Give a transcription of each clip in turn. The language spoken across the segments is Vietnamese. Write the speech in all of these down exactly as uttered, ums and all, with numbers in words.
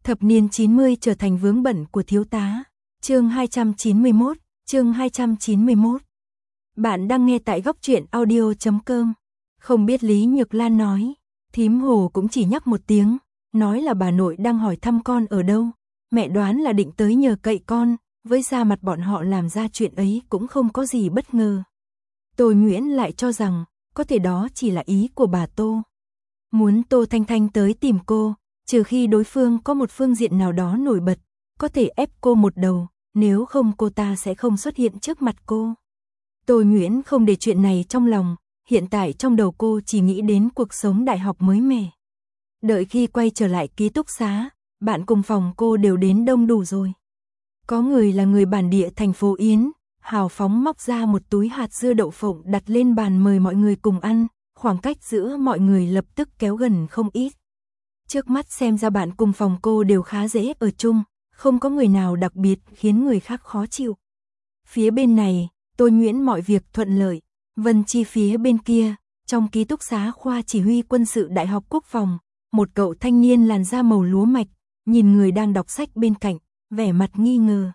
Thập niên chín mươi trở thành vướng bận của thiếu tá. Chương hai trăm chín mươi mốt, chương hai trăm chín mươi mốt. Bạn đang nghe tại góc truyện audio chấm com. Không biết Lý Nhược Lan nói, thím Hồ cũng chỉ nhắc một tiếng, nói là bà nội đang hỏi thăm con ở đâu. Mẹ đoán là định tới nhờ cậy con, với da mặt bọn họ làm ra chuyện ấy cũng không có gì bất ngờ. Tô Nguyễn lại cho rằng, có thể đó chỉ là ý của bà Tô. Muốn Tô Thanh Thanh tới tìm cô, trừ khi đối phương có một phương diện nào đó nổi bật, có thể ép cô một đầu, nếu không cô ta sẽ không xuất hiện trước mặt cô. Tô Nguyễn không để chuyện này trong lòng, hiện tại trong đầu cô chỉ nghĩ đến cuộc sống đại học mới mẻ. Đợi khi quay trở lại ký túc xá, bạn cùng phòng cô đều đến đông đủ rồi. Có người là người bản địa thành phố Yến, hào phóng móc ra một túi hạt dưa đậu phộng đặt lên bàn mời mọi người cùng ăn, khoảng cách giữa mọi người lập tức kéo gần không ít. Trước mắt xem ra bạn cùng phòng cô đều khá dễ ở chung, không có người nào đặc biệt khiến người khác khó chịu. Phía bên này, Tô Nguyễn mọi việc thuận lợi, Vân Chi phía bên kia, trong ký túc xá khoa chỉ huy quân sự Đại học Quốc phòng, một cậu thanh niên làn da màu lúa mạch, nhìn người đang đọc sách bên cạnh, vẻ mặt nghi ngờ.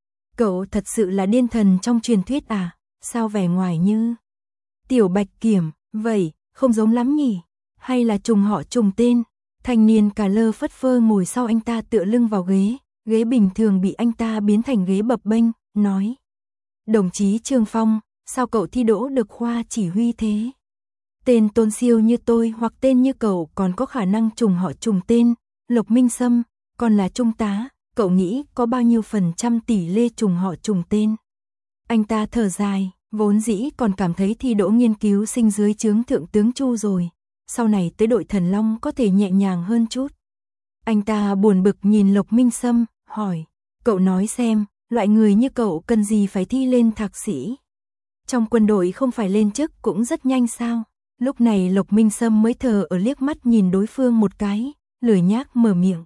Cậu thật sự là điên thần trong truyền thuyết à, sao vẻ ngoài như Tiểu Bạch Kiểm, vậy, không giống lắm nhỉ, hay là trùng họ trùng tên. Thanh niên cà lơ phất phơ ngồi sau anh ta tựa lưng vào ghế, ghế bình thường bị anh ta biến thành ghế bập bênh, nói. Đồng chí Trương Phong, sao cậu thi đỗ được khoa chỉ huy thế? Tên Tôn Siêu như tôi hoặc tên như cậu còn có khả năng trùng họ trùng tên, Lộc Minh Sâm, còn là trung tá, cậu nghĩ có bao nhiêu phần trăm tỷ lệ trùng họ trùng tên? Anh ta thở dài, vốn dĩ còn cảm thấy thi đỗ nghiên cứu sinh dưới trướng thượng tướng Chu rồi. Sau này tới đội Thần Long có thể nhẹ nhàng hơn chút. Anh ta buồn bực nhìn Lộc Minh Sâm, hỏi, cậu nói xem, loại người như cậu cần gì phải thi lên thạc sĩ? Trong quân đội không phải lên chức cũng rất nhanh sao? Lúc này Lộc Minh Sâm mới thờ ở liếc mắt nhìn đối phương một cái, lười nhác mở miệng.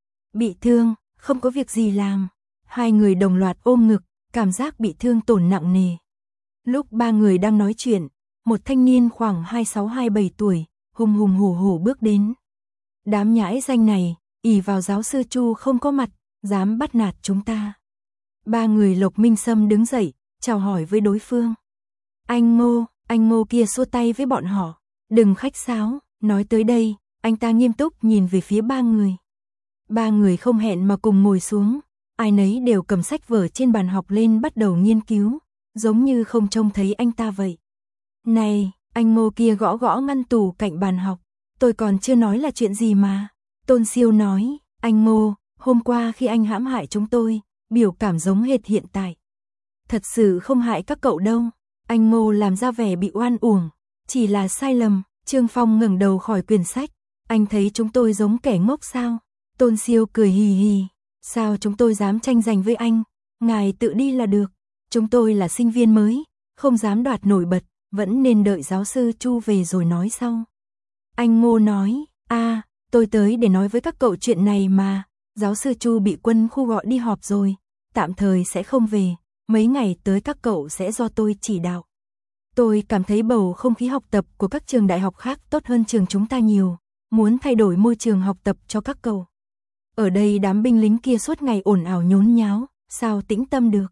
Bị thương, không có việc gì làm. Hai người đồng loạt ôm ngực, cảm giác bị thương tổn nặng nề. Lúc ba người đang nói chuyện, một thanh niên khoảng hai mươi sáu hai mươi bảy tuổi, hùng hùng hổ hổ bước đến. Đám nhãi danh này, ỷ vào giáo sư Chu không có mặt, dám bắt nạt chúng ta. Ba người Lộc Minh Sâm đứng dậy, chào hỏi với đối phương. Anh Ngô, anh Ngô kia xua tay với bọn họ, đừng khách sáo, nói tới đây, anh ta nghiêm túc nhìn về phía ba người. Ba người không hẹn mà cùng ngồi xuống, ai nấy đều cầm sách vở trên bàn học lên bắt đầu nghiên cứu, giống như không trông thấy anh ta vậy. Này, anh Ngô kia gõ gõ ngăn tủ cạnh bàn học, tôi còn chưa nói là chuyện gì mà. Tôn Siêu nói, anh Ngô, hôm qua khi anh hãm hại chúng tôi, biểu cảm giống hệt hiện tại. Thật sự không hại các cậu đâu. Anh Ngô làm ra vẻ bị oan uổng, chỉ là sai lầm. Trương Phong ngẩng đầu khỏi quyển sách, anh thấy chúng tôi giống kẻ ngốc sao? Tôn Siêu cười hì hì, sao chúng tôi dám tranh giành với anh, ngài tự đi là được. Chúng tôi là sinh viên mới, không dám đoạt nổi bật, vẫn nên đợi giáo sư Chu về rồi nói sau. Anh Ngô nói, a, à, tôi tới để nói với các cậu chuyện này mà, giáo sư Chu bị quân khu gọi đi họp rồi, tạm thời sẽ không về, mấy ngày tới các cậu sẽ do tôi chỉ đạo. Tôi cảm thấy bầu không khí học tập của các trường đại học khác tốt hơn trường chúng ta nhiều, muốn thay đổi môi trường học tập cho các cậu. Ở đây đám binh lính kia suốt ngày ồn ào nhốn nháo, sao tĩnh tâm được.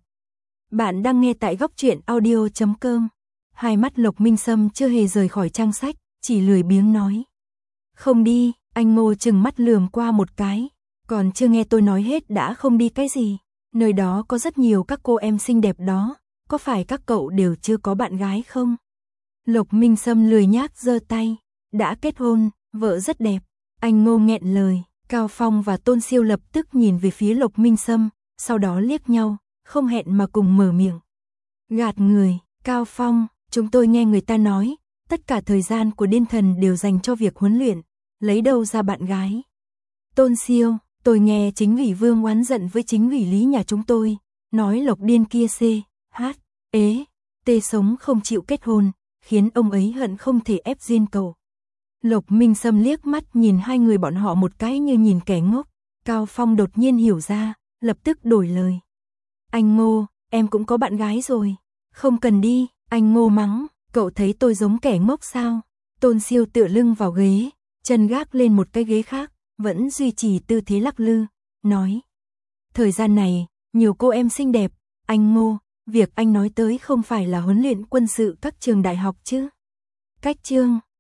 Bạn đang nghe tại góc truyện audio chấm com. Hai mắt Lộc Minh Sâm chưa hề rời khỏi trang sách, chỉ lười biếng nói. Không đi, anh Ngô chừng mắt lườm qua một cái, còn chưa nghe tôi nói hết đã không đi cái gì. Nơi đó có rất nhiều các cô em xinh đẹp đó, có phải các cậu đều chưa có bạn gái không? Lộc Minh Sâm lười nhác giơ tay, đã kết hôn, vợ rất đẹp. Anh Ngô nghẹn lời, Cao Phong và Tôn Siêu lập tức nhìn về phía Lộc Minh Sâm, sau đó liếc nhau, không hẹn mà cùng mở miệng. Gạt người, Cao Phong, chúng tôi nghe người ta nói, tất cả thời gian của điên thần đều dành cho việc huấn luyện, lấy đâu ra bạn gái. Tôn Siêu, tôi nghe chính ủy Vương oán giận với chính ủy Lý nhà chúng tôi, nói Lộc điên kia c, h, ế, tê sống không chịu kết hôn, khiến ông ấy hận không thể ép duyên cầu. Lộc Minh Sâm liếc mắt nhìn hai người bọn họ một cái như nhìn kẻ ngốc, Cao Phong đột nhiên hiểu ra, lập tức đổi lời. Anh Ngô, em cũng có bạn gái rồi, không cần đi, anh Ngô mắng, cậu thấy tôi giống kẻ ngốc sao? Tôn Siêu tựa lưng vào ghế, chân gác lên một cái ghế khác, vẫn duy trì tư thế lắc lư, nói. Thời gian này, nhiều cô em xinh đẹp, anh Ngô, việc anh nói tới không phải là huấn luyện quân sự các trường đại học chứ. Cách chương